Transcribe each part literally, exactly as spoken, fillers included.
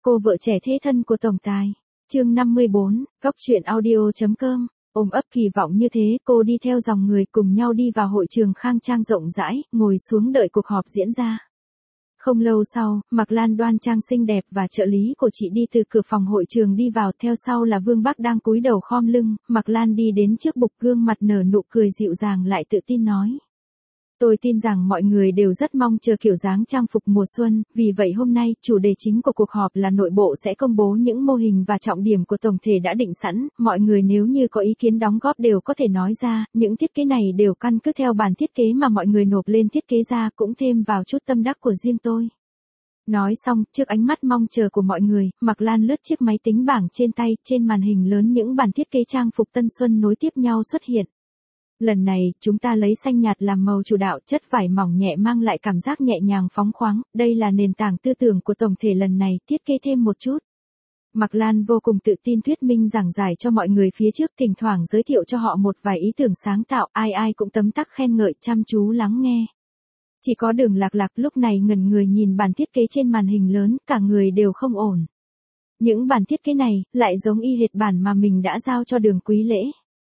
Cô vợ trẻ thế thân của tổng tài. Chương năm mươi bốn, Góc truyện audio.com. Ôm ấp kỳ vọng như thế, cô đi theo dòng người cùng nhau đi vào hội trường khang trang rộng rãi, ngồi xuống đợi cuộc họp diễn ra. Không lâu sau, Mạc Lan đoan trang xinh đẹp và trợ lý của chị đi từ cửa phòng hội trường đi vào, theo sau là Vương Bắc đang cúi đầu khom lưng. Mạc Lan đi đến trước bục gương mặt nở nụ cười dịu dàng lại tự tin nói. Tôi tin rằng mọi người đều rất mong chờ kiểu dáng trang phục mùa xuân, vì vậy hôm nay, chủ đề chính của cuộc họp là nội bộ sẽ công bố những mô hình và trọng điểm của tổng thể đã định sẵn, mọi người nếu như có ý kiến đóng góp đều có thể nói ra, những thiết kế này đều căn cứ theo bản thiết kế mà mọi người nộp lên thiết kế ra, cũng thêm vào chút tâm đắc của riêng tôi. Nói xong, trước ánh mắt mong chờ của mọi người, Mạc Lan lướt chiếc máy tính bảng trên tay, trên màn hình lớn những bản thiết kế trang phục tân xuân nối tiếp nhau xuất hiện. Lần này, chúng ta lấy xanh nhạt làm màu chủ đạo, chất vải mỏng nhẹ mang lại cảm giác nhẹ nhàng phóng khoáng, đây là nền tảng tư tưởng của tổng thể lần này, thiết kế thêm một chút. Mạc Lan vô cùng tự tin thuyết minh giảng giải cho mọi người phía trước, thỉnh thoảng giới thiệu cho họ một vài ý tưởng sáng tạo, ai ai cũng tấm tắc khen ngợi, chăm chú lắng nghe. Chỉ có Đường Lạc Lạc lúc này ngẩn người nhìn bản thiết kế trên màn hình lớn, cả người đều không ổn. Những bản thiết kế này, lại giống y hệt bản mà mình đã giao cho Đường Quý Lễ.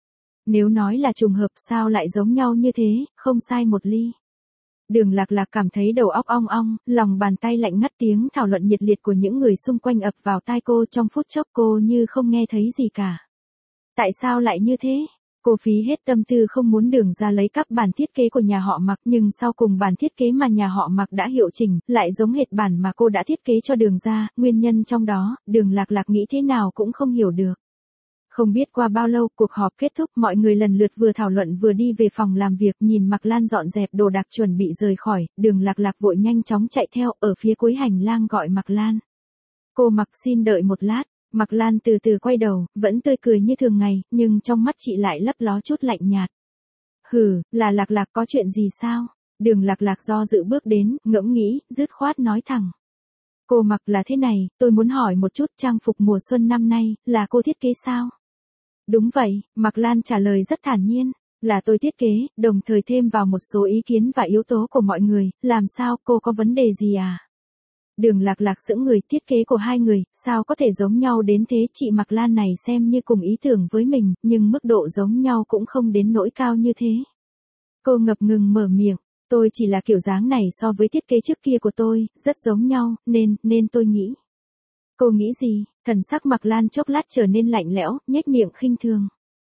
Nếu nói là trùng hợp sao lại giống nhau như thế, không sai một ly. Đường Lạc Lạc cảm thấy đầu óc ong ong, lòng bàn tay lạnh ngắt, tiếng thảo luận nhiệt liệt của những người xung quanh ập vào tai cô, trong phút chốc cô như không nghe thấy gì cả. Tại sao lại như thế? Cô phí hết tâm tư không muốn Đường ra lấy cắp bản thiết kế của nhà họ Mạc, nhưng sau cùng bản thiết kế mà nhà họ Mạc đã hiệu chỉnh, lại giống hệt bản mà cô đã thiết kế cho Đường ra, nguyên nhân trong đó, Đường Lạc Lạc nghĩ thế nào cũng không hiểu được. Không biết qua bao lâu, cuộc họp kết thúc, mọi người lần lượt vừa thảo luận vừa đi về phòng làm việc, nhìn Mạc Lan dọn dẹp đồ đạc chuẩn bị rời khỏi, Đường Lạc Lạc vội nhanh chóng chạy theo, ở phía cuối hành lang gọi Mạc Lan. Cô Mạc xin đợi một lát. Mạc Lan từ từ quay đầu, vẫn tươi cười như thường ngày, nhưng trong mắt chị lại lấp ló chút lạnh nhạt. Hừ, là Lạc Lạc, có chuyện gì sao? Đường Lạc Lạc do dự bước đến, ngẫm nghĩ, dứt khoát nói thẳng. Cô Mạc, là thế này, tôi muốn hỏi một chút, trang phục mùa xuân năm nay, là cô thiết kế sao? Đúng vậy, Mạc Lan trả lời rất thản nhiên, là tôi thiết kế, đồng thời thêm vào một số ý kiến và yếu tố của mọi người, làm sao, cô có vấn đề gì à? Đường Lạc Lạc sững người, thiết kế của hai người, sao có thể giống nhau đến thế, chị Mạc Lan này xem như cùng ý tưởng với mình, nhưng mức độ giống nhau cũng không đến nỗi cao như thế. Cô ngập ngừng mở miệng, tôi chỉ là kiểu dáng này so với thiết kế trước kia của tôi, rất giống nhau, nên, nên tôi nghĩ. Cô nghĩ gì? Thần sắc Mạc Lan chốc lát trở nên lạnh lẽo, nhếch miệng khinh thường.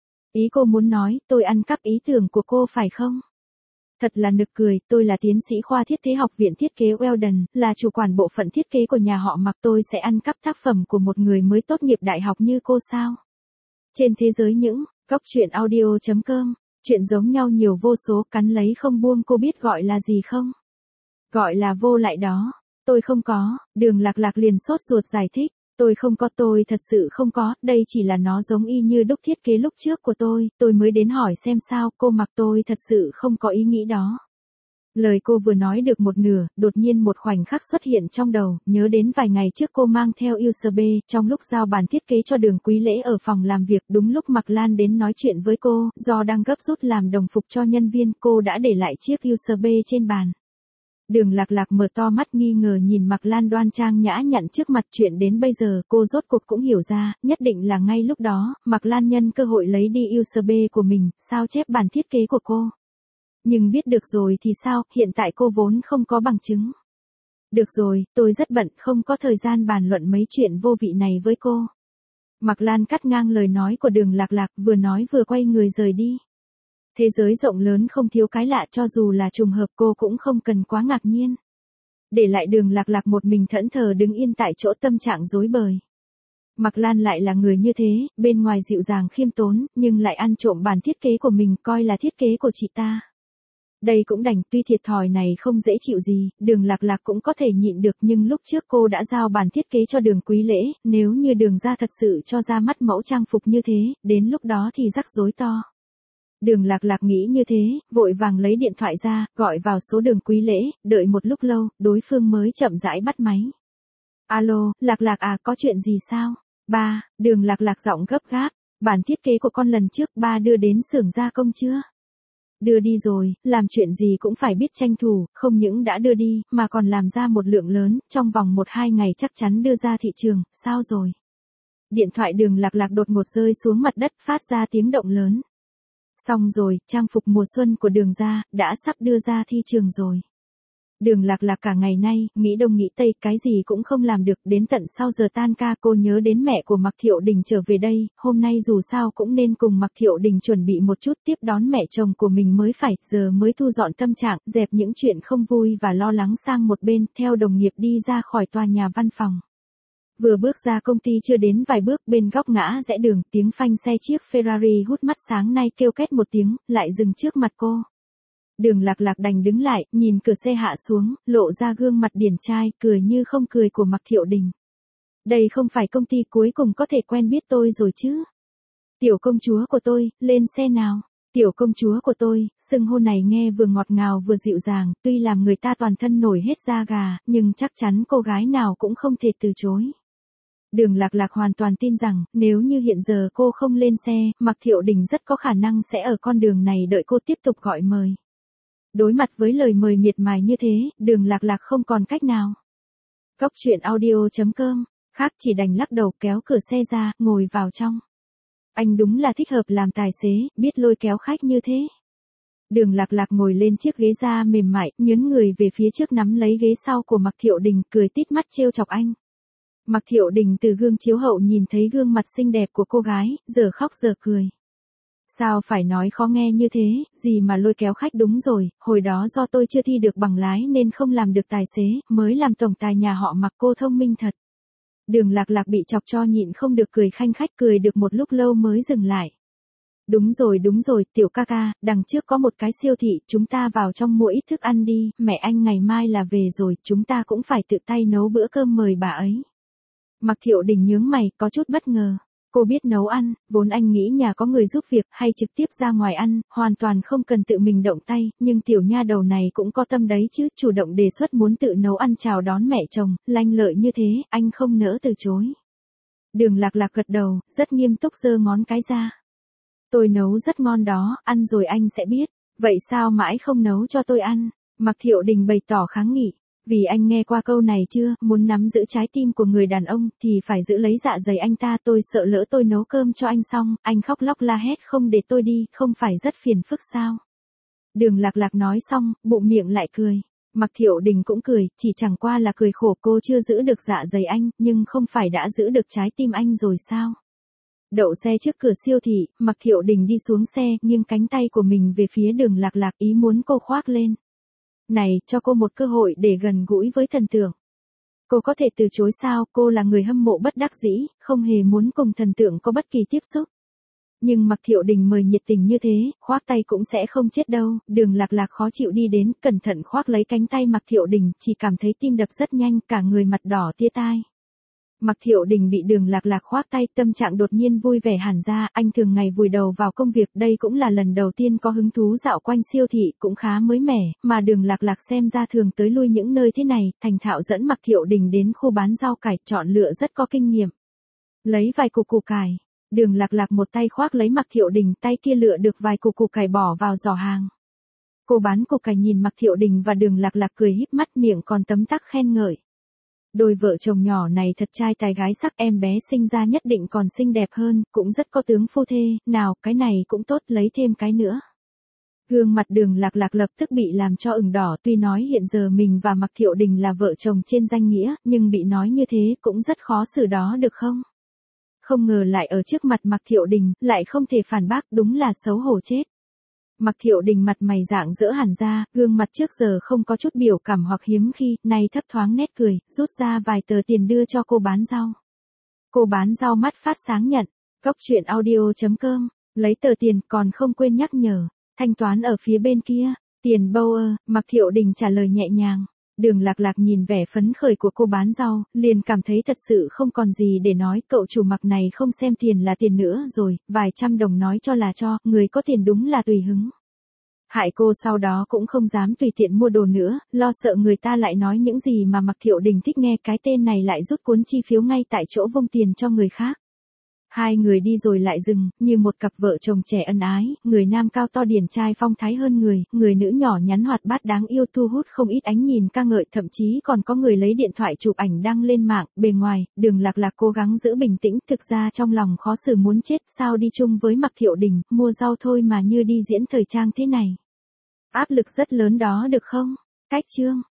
Ý cô muốn nói, tôi ăn cắp ý tưởng của cô phải không? Thật là nực cười, tôi là tiến sĩ khoa thiết kế học viện thiết kế Weldon, là chủ quản bộ phận thiết kế của nhà họ Mạc, tôi sẽ ăn cắp tác phẩm của một người mới tốt nghiệp đại học như cô sao? Trên thế giới những, Góc truyện audio.com, chuyện giống nhau nhiều vô số, cắn lấy không buông, cô biết gọi là gì không? Gọi là vô lại đó. Tôi không có, Đường Lạc Lạc liền sốt ruột giải thích. Tôi không có, tôi thật sự không có, đây chỉ là nó giống y như đúc thiết kế lúc trước của tôi, tôi mới đến hỏi xem sao, cô Mạc, tôi thật sự không có ý nghĩ đó. Lời cô vừa nói được một nửa, đột nhiên một khoảnh khắc xuất hiện trong đầu, nhớ đến vài ngày trước cô mang theo u ét bê, trong lúc giao bản thiết kế cho Đường Quý Lễ ở phòng làm việc, đúng lúc Mạc Lan đến nói chuyện với cô, do đang gấp rút làm đồng phục cho nhân viên, cô đã để lại chiếc u ét bê trên bàn. Đường Lạc Lạc mở to mắt nghi ngờ nhìn Mạc Lan đoan trang nhã nhặn trước mặt, chuyện đến bây giờ, cô rốt cuộc cũng hiểu ra, nhất định là ngay lúc đó, Mạc Lan nhân cơ hội lấy đi u ét bê của mình, sao chép bản thiết kế của cô. Nhưng biết được rồi thì sao, hiện tại cô vốn không có bằng chứng. Được rồi, tôi rất bận, không có thời gian bàn luận mấy chuyện vô vị này với cô. Mạc Lan cắt ngang lời nói của Đường Lạc Lạc, vừa nói vừa quay người rời đi. Thế giới rộng lớn không thiếu cái lạ, cho dù là trùng hợp cô cũng không cần quá ngạc nhiên. Để lại Đường Lạc Lạc một mình thẫn thờ đứng yên tại chỗ, tâm trạng rối bời. Mạc Lan lại là người như thế, bên ngoài dịu dàng khiêm tốn, nhưng lại ăn trộm bản thiết kế của mình, coi là thiết kế của chị ta. Đây cũng đành, tuy thiệt thòi này không dễ chịu gì, Đường Lạc Lạc cũng có thể nhịn được, nhưng lúc trước cô đã giao bản thiết kế cho Đường Quý Lễ, nếu như Đường ra thật sự cho ra mắt mẫu trang phục như thế, đến lúc đó thì rắc rối to. Đường Lạc Lạc nghĩ như thế, vội vàng lấy điện thoại ra, gọi vào số Đường Quý Lễ, đợi một lúc lâu, đối phương mới chậm rãi bắt máy. Alo, Lạc Lạc à, có chuyện gì sao? Ba, Đường Lạc Lạc giọng gấp gáp, bản thiết kế của con lần trước ba đưa đến xưởng gia công chưa? Đưa đi rồi, làm chuyện gì cũng phải biết tranh thủ, không những đã đưa đi, mà còn làm ra một lượng lớn, trong vòng một hai ngày chắc chắn đưa ra thị trường, sao rồi? Điện thoại Đường Lạc Lạc đột ngột rơi xuống mặt đất, phát ra tiếng động lớn. Xong rồi, trang phục mùa xuân của Đường gia, đã sắp đưa ra thị trường rồi. Đường Lạc Lạc cả ngày nay, nghĩ đông nghĩ tây, cái gì cũng không làm được, đến tận sau giờ tan ca cô nhớ đến mẹ của Mạc Thiệu Đình trở về đây, hôm nay dù sao cũng nên cùng Mạc Thiệu Đình chuẩn bị một chút tiếp đón mẹ chồng của mình mới phải, giờ mới thu dọn tâm trạng, dẹp những chuyện không vui và lo lắng sang một bên, theo đồng nghiệp đi ra khỏi tòa nhà văn phòng. Vừa bước ra công ty chưa đến vài bước, bên góc ngã rẽ đường, tiếng phanh xe chiếc Ferrari hút mắt sáng nay kêu két một tiếng, lại dừng trước mặt cô. Đường Lạc Lạc đành đứng lại, nhìn cửa xe hạ xuống, lộ ra gương mặt điển trai, cười như không cười của Mạc Thiệu Đình. Đây không phải công ty cuối cùng có thể quen biết tôi rồi chứ? Tiểu công chúa của tôi, lên xe nào. Tiểu công chúa của tôi, xưng hô này nghe vừa ngọt ngào vừa dịu dàng, tuy làm người ta toàn thân nổi hết da gà, nhưng chắc chắn cô gái nào cũng không thể từ chối. Đường Lạc Lạc hoàn toàn tin rằng, nếu như hiện giờ cô không lên xe, Mạc Thiệu Đình rất có khả năng sẽ ở con đường này đợi cô tiếp tục gọi mời. Đối mặt với lời mời miệt mài như thế, Đường Lạc Lạc không còn cách nào. Cốc truyện audio chấm com, khác chỉ đành lắc đầu kéo cửa xe ra, ngồi vào trong. Anh đúng là thích hợp làm tài xế, biết lôi kéo khách như thế. Đường Lạc Lạc ngồi lên chiếc ghế da mềm mại, nhấn người về phía trước nắm lấy ghế sau của Mạc Thiệu Đình, cười tít mắt trêu chọc anh. Mạc Thiệu Đình từ gương chiếu hậu nhìn thấy gương mặt xinh đẹp của cô gái, giờ khóc giờ cười. Sao phải nói khó nghe như thế, gì mà lôi kéo khách, đúng rồi, hồi đó do tôi chưa thi được bằng lái nên không làm được tài xế, mới làm tổng tài nhà họ Mạc, cô thông minh thật. Đường Lạc Lạc bị chọc cho nhịn không được cười khanh khách, cười được một lúc lâu mới dừng lại. Đúng rồi đúng rồi, tiểu ca ca, đằng trước có một cái siêu thị, chúng ta vào trong mua ít thức ăn đi, mẹ anh ngày mai là về rồi, chúng ta cũng phải tự tay nấu bữa cơm mời bà ấy. Mạc Thiệu Đình nhướng mày, có chút bất ngờ. Cô biết nấu ăn, vốn anh nghĩ nhà có người giúp việc, hay trực tiếp ra ngoài ăn, hoàn toàn không cần tự mình động tay, nhưng tiểu nha đầu này cũng có tâm đấy chứ, chủ động đề xuất muốn tự nấu ăn chào đón mẹ chồng, lanh lợi như thế, anh không nỡ từ chối. Đường Lạc Lạc gật đầu, rất nghiêm túc giơ ngón cái ra. Tôi nấu rất ngon đó, ăn rồi anh sẽ biết, vậy sao mãi không nấu cho tôi ăn? Mạc Thiệu Đình bày tỏ kháng nghị. Vì anh nghe qua câu này chưa, muốn nắm giữ trái tim của người đàn ông, thì phải giữ lấy dạ dày anh ta, tôi sợ lỡ tôi nấu cơm cho anh xong, anh khóc lóc la hét không để tôi đi, không phải rất phiền phức sao? Đường Lạc Lạc nói xong, bụng miệng lại cười. Mạc Thiệu Đình cũng cười, chỉ chẳng qua là cười khổ cô chưa giữ được dạ dày anh, nhưng không phải đã giữ được trái tim anh rồi sao? Đậu xe trước cửa siêu thị, Mạc Thiệu Đình đi xuống xe, nghiêng cánh tay của mình về phía Đường Lạc Lạc, ý muốn cô khoác lên. Này, cho cô một cơ hội để gần gũi với thần tượng. Cô có thể từ chối sao, cô là người hâm mộ bất đắc dĩ, không hề muốn cùng thần tượng có bất kỳ tiếp xúc. Nhưng Mạc Thiệu Đình mời nhiệt tình như thế, khoác tay cũng sẽ không chết đâu. Đường Lạc Lạc khó chịu đi đến, cẩn thận khoác lấy cánh tay Mạc Thiệu Đình, chỉ cảm thấy tim đập rất nhanh, cả người mặt đỏ tia tai. Mạc Thiệu Đình bị Đường Lạc Lạc khoác tay, tâm trạng đột nhiên vui vẻ hẳn ra, anh thường ngày vùi đầu vào công việc, đây cũng là lần đầu tiên có hứng thú dạo quanh siêu thị, cũng khá mới mẻ, mà Đường Lạc Lạc xem ra thường tới lui những nơi thế này, thành thạo dẫn Mạc Thiệu Đình đến khu bán rau cải, chọn lựa rất có kinh nghiệm. Lấy vài củ củ cải, Đường Lạc Lạc một tay khoác lấy Mạc Thiệu Đình, tay kia lựa được vài củ củ cải bỏ vào giỏ hàng. Cô bán củ cải nhìn Mạc Thiệu Đình và Đường Lạc Lạc cười híp mắt, miệng còn tấm tắc khen ngợi. Đôi vợ chồng nhỏ này thật trai tài gái sắc, em bé sinh ra nhất định còn xinh đẹp hơn, cũng rất có tướng phu thê, nào, cái này cũng tốt, lấy thêm cái nữa. Gương mặt Đường Lạc Lạc lập tức bị làm cho ửng đỏ, tuy nói hiện giờ mình và Mạc Thiệu Đình là vợ chồng trên danh nghĩa, nhưng bị nói như thế cũng rất khó xử đó được không? Không ngờ lại ở trước mặt Mạc Thiệu Đình, lại không thể phản bác, đúng là xấu hổ chết. Mạc Thiệu Đình mặt mày rạng rỡ hẳn ra, gương mặt trước giờ không có chút biểu cảm hoặc hiếm khi, nay thấp thoáng nét cười, rút ra vài tờ tiền đưa cho cô bán rau. Cô bán rau mắt phát sáng nhận, cốc truyện audio chấm com, lấy tờ tiền, còn không quên nhắc nhở, thanh toán ở phía bên kia, tiền Bauer, Mạc Thiệu Đình trả lời nhẹ nhàng. Đường Lạc Lạc nhìn vẻ phấn khởi của cô bán rau, liền cảm thấy thật sự không còn gì để nói, cậu chủ Mạc này không xem tiền là tiền nữa rồi, vài trăm đồng nói cho là cho, người có tiền đúng là tùy hứng. Hại cô sau đó cũng không dám tùy tiện mua đồ nữa, lo sợ người ta lại nói những gì mà Mạc Thiệu Đình thích nghe, cái tên này lại rút cuốn chi phiếu ngay tại chỗ vung tiền cho người khác. Hai người đi rồi lại dừng, như một cặp vợ chồng trẻ ân ái, người nam cao to điển trai phong thái hơn người, người nữ nhỏ nhắn hoạt bát đáng yêu thu hút không ít ánh nhìn ca ngợi, thậm chí còn có người lấy điện thoại chụp ảnh đăng lên mạng. Bề ngoài, Đường Lạc Lạc cố gắng giữ bình tĩnh, thực ra trong lòng khó xử muốn chết, sao đi chung với Mạc Thiệu Đình, mua rau thôi mà như đi diễn thời trang thế này. Áp lực rất lớn đó được không? Cách chương